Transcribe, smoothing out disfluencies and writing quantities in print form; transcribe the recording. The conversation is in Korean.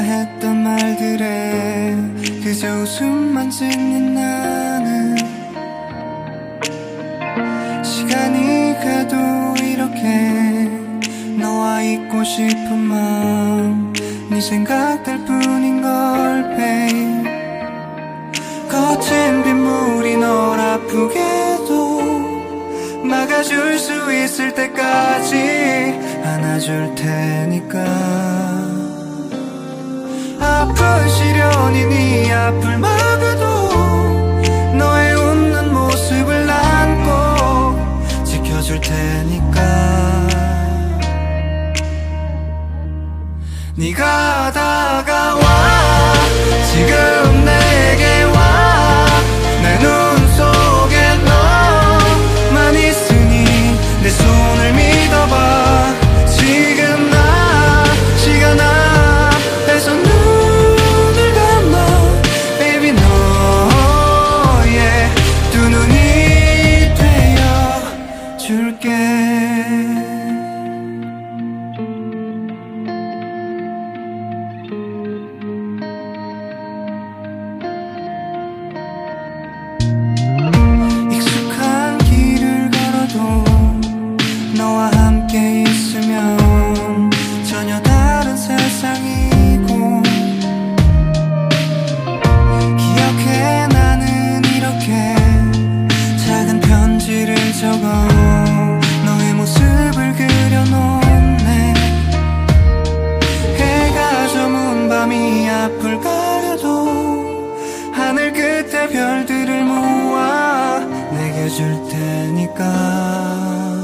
했던 말들에 그저 웃음만 짓는 나는 시간이 가도 이렇게 너와 있고 싶은 마음 네 생각들 뿐인걸 babe. 거친 빗물이 널 아프게도 막아줄 수 있을 때까지 안아줄 테니까. 아픈 시련이 네 앞을 막아도 너의 웃는 모습을 난 꼭 지켜줄 테니까. 네가 다가와 지금 내게 와 내 눈 속에 너만 있으니 내 손을 믿어봐. 지금 나 시간 앞에서 눈을 감아 baby 너의 두 눈이 되어 줄게. 너와 함께 있으면 전혀 다른 세상이고 기억해 나는 이렇게 작은 편지를 적어 너의 모습을 그려놓네. 해가 저문 밤이 앞을 가려도 하늘 끝에 별들을 모아 내게 줄 테니까.